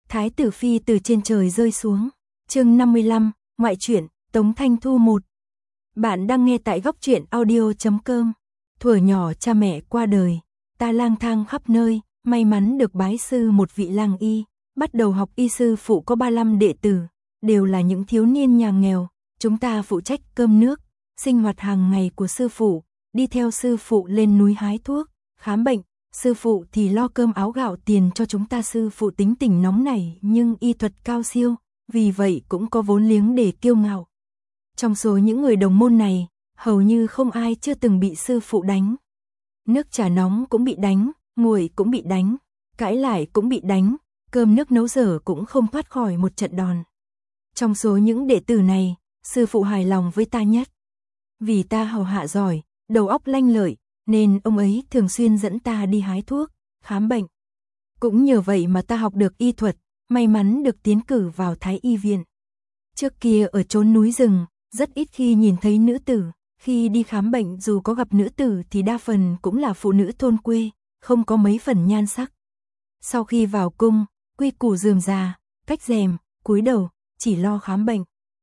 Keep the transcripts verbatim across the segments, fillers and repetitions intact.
Thái tử phi từ trên trời rơi xuống. Chương năm mươi lăm, ngoại truyện, Tống Thanh Thu một. Bạn đang nghe tại góc truyện audio chấm com. Thuở nhỏ cha mẹ qua đời, ta lang thang khắp nơi, may mắn được bái sư một vị lang y, bắt đầu học y. Sư phụ có ba mươi lăm đệ tử, đều là những thiếu niên nhà nghèo, chúng ta phụ trách cơm nước, sinh hoạt hàng ngày của sư phụ, đi theo sư phụ lên núi hái thuốc, khám bệnh, sư phụ thì lo cơm áo gạo tiền cho chúng ta. Sư phụ tính tình nóng nảy nhưng y thuật cao siêu, vì vậy cũng có vốn liếng để kiêu ngạo. Trong số những người đồng môn này, hầu như không ai chưa từng bị sư phụ đánh. Nước trà nóng cũng bị đánh, nguội cũng bị đánh, cãi lại cũng bị đánh, cơm nước nấu dở cũng không thoát khỏi một trận đòn. Trong số những đệ tử này, sư phụ hài lòng với ta nhất. Vì ta hầu hạ giỏi, đầu óc lanh lợi, nên ông ấy thường xuyên dẫn ta đi hái thuốc, khám bệnh. Cũng nhờ vậy mà ta học được y thuật, may mắn được tiến cử vào Thái y viện. Trước kia ở chốn núi rừng, rất ít khi nhìn thấy nữ tử, khi đi khám bệnh dù có gặp nữ tử thì đa phần cũng là phụ nữ thôn quê, không có mấy phần nhan sắc. Sau khi vào cung, quy củ rườm rà, cách rèm, cúi đầu, chỉ lo khám bệnh.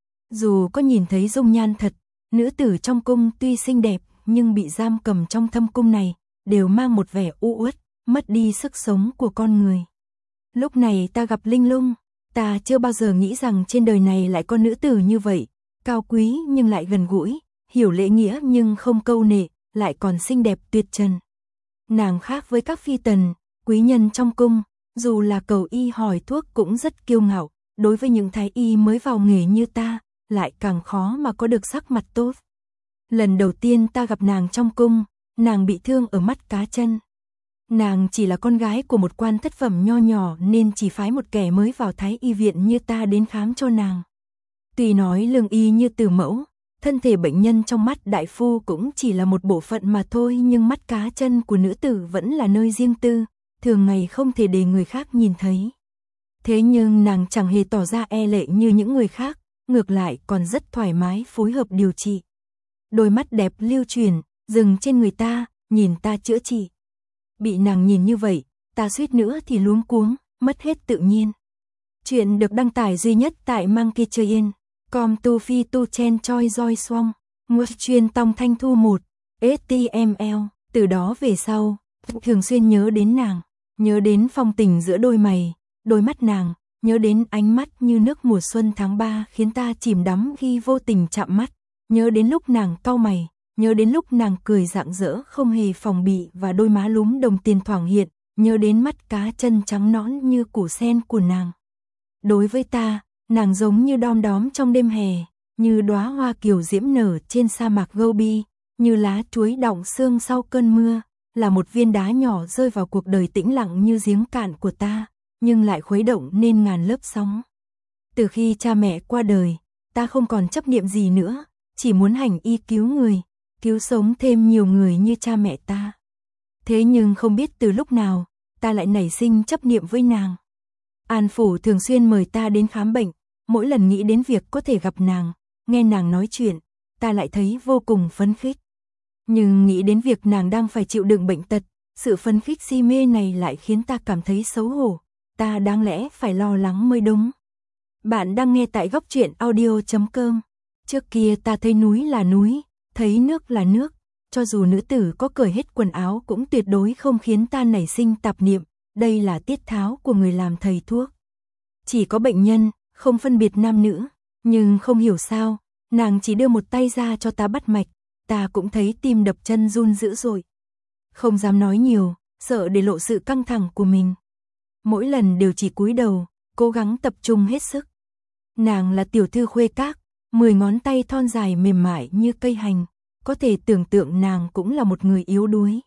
Dù có nhìn thấy dung nhan thật, nữ tử trong cung tuy xinh đẹp nhưng bị giam cầm trong thâm cung này, đều mang một vẻ u uất, mất đi sức sống của con người. Lúc này ta gặp Linh Lung, ta chưa bao giờ nghĩ rằng trên đời này lại có nữ tử như vậy, cao quý nhưng lại gần gũi, hiểu lễ nghĩa nhưng không câu nệ, lại còn xinh đẹp tuyệt trần. Nàng khác với các phi tần, quý nhân trong cung, dù là cầu y hỏi thuốc cũng rất kiêu ngạo, đối với những thái y mới vào nghề như ta, lại càng khó mà có được sắc mặt tốt. Lần đầu tiên ta gặp nàng trong cung, nàng bị thương ở mắt cá chân. Nàng chỉ là con gái của một quan thất phẩm nho nhỏ nên chỉ phái một kẻ mới vào Thái y viện như ta đến khám cho nàng. Tuy nói lương y như từ mẫu, thân thể bệnh nhân trong mắt đại phu cũng chỉ là một bộ phận mà thôi, nhưng mắt cá chân của nữ tử vẫn là nơi riêng tư, thường ngày không thể để người khác nhìn thấy. Thế nhưng nàng chẳng hề tỏ ra e lệ như những người khác, ngược lại còn rất thoải mái phối hợp điều trị. Đôi mắt đẹp lưu chuyển, dừng trên người ta, nhìn ta chữa trị. Bị nàng nhìn như vậy, ta suýt nữa thì luống cuống, mất hết tự nhiên. Chuyện được đăng tải duy nhất tại Monkey Train, com tu phi tu chen choi roi xoong, ngược chuyên Tống Thanh Thu một, ếch ti em eo. Từ đó về sau, thường xuyên nhớ đến nàng, nhớ đến phong tình giữa đôi mày, đôi mắt nàng, nhớ đến ánh mắt như nước mùa xuân tháng ba khiến ta chìm đắm khi vô tình chạm mắt, nhớ đến lúc nàng cau mày, nhớ đến lúc nàng cười rạng rỡ không hề phòng bị và đôi má lúm đồng tiền thoảng hiện, nhớ đến mắt cá chân trắng nõn như củ sen của nàng. Đối với ta, nàng giống như đom đóm trong đêm hè, như đóa hoa kiều diễm nở trên sa mạc Gobi, như lá chuối đọng sương sau cơn mưa, là một viên đá nhỏ rơi vào cuộc đời tĩnh lặng như giếng cạn của ta, nhưng lại khuấy động nên ngàn lớp sóng. Từ khi cha mẹ qua đời, ta không còn chấp niệm gì nữa, chỉ muốn hành y cứu người, cứu sống thêm nhiều người như cha mẹ ta. Thế nhưng không biết từ lúc nào, ta lại nảy sinh chấp niệm với nàng. An phủ thường xuyên mời ta đến khám bệnh, mỗi lần nghĩ đến việc có thể gặp nàng, nghe nàng nói chuyện, ta lại thấy vô cùng phấn khích. Nhưng nghĩ đến việc nàng đang phải chịu đựng bệnh tật, sự phấn khích si mê này lại khiến ta cảm thấy xấu hổ, ta đáng lẽ phải lo lắng mới đúng. Bạn đang nghe tại góc truyện audio chấm com. Trước kia ta thấy núi là núi, thấy nước là nước, cho dù nữ tử có cởi hết quần áo cũng tuyệt đối không khiến ta nảy sinh tạp niệm, đây là tiết tháo của người làm thầy thuốc. Chỉ có bệnh nhân, không phân biệt nam nữ, nhưng không hiểu sao, nàng chỉ đưa một tay ra cho ta bắt mạch, ta cũng thấy tim đập chân run dữ dội. Không dám nói nhiều, sợ để lộ sự căng thẳng của mình. Mỗi lần đều chỉ cúi đầu, cố gắng tập trung hết sức. Nàng là tiểu thư khuê các, mười ngón tay thon dài mềm mại như cây hành, có thể tưởng tượng nàng cũng là một người yếu đuối.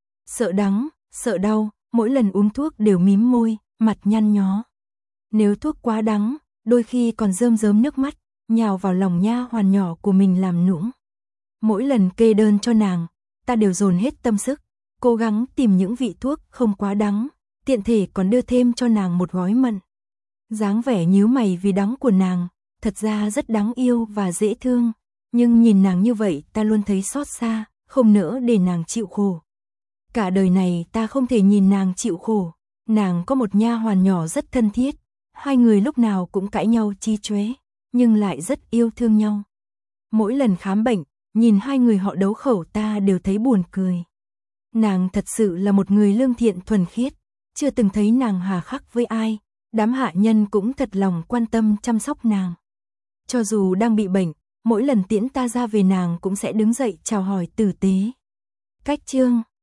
Sợ đắng, sợ đau, mỗi lần uống thuốc đều mím môi, mặt nhăn nhó. Nếu thuốc quá đắng, đôi khi còn rơm rớm nước mắt, nhào vào lòng nha hoàn nhỏ của mình làm nũng. Mỗi lần kê đơn cho nàng, ta đều dồn hết tâm sức, cố gắng tìm những vị thuốc không quá đắng, tiện thể còn đưa thêm cho nàng một gói mận. Dáng vẻ nhíu mày vì đắng của nàng, thật ra rất đáng yêu và dễ thương, nhưng nhìn nàng như vậy ta luôn thấy xót xa, không nỡ để nàng chịu khổ. Cả đời này ta không thể nhìn nàng chịu khổ, nàng có một nha hoàn nhỏ rất thân thiết, Hai người lúc nào cũng cãi nhau chí chóe, nhưng lại rất yêu thương nhau. Mỗi lần khám bệnh, nhìn hai người họ đấu khẩu ta đều thấy buồn cười. Nàng thật sự là một người lương thiện thuần khiết, chưa từng thấy nàng hà khắc với ai, đám hạ nhân cũng thật lòng quan tâm chăm sóc nàng. Cho dù đang bị bệnh, mỗi lần tiễn ta ra về nàng cũng sẽ đứng dậy chào hỏi tử tế. Cách chương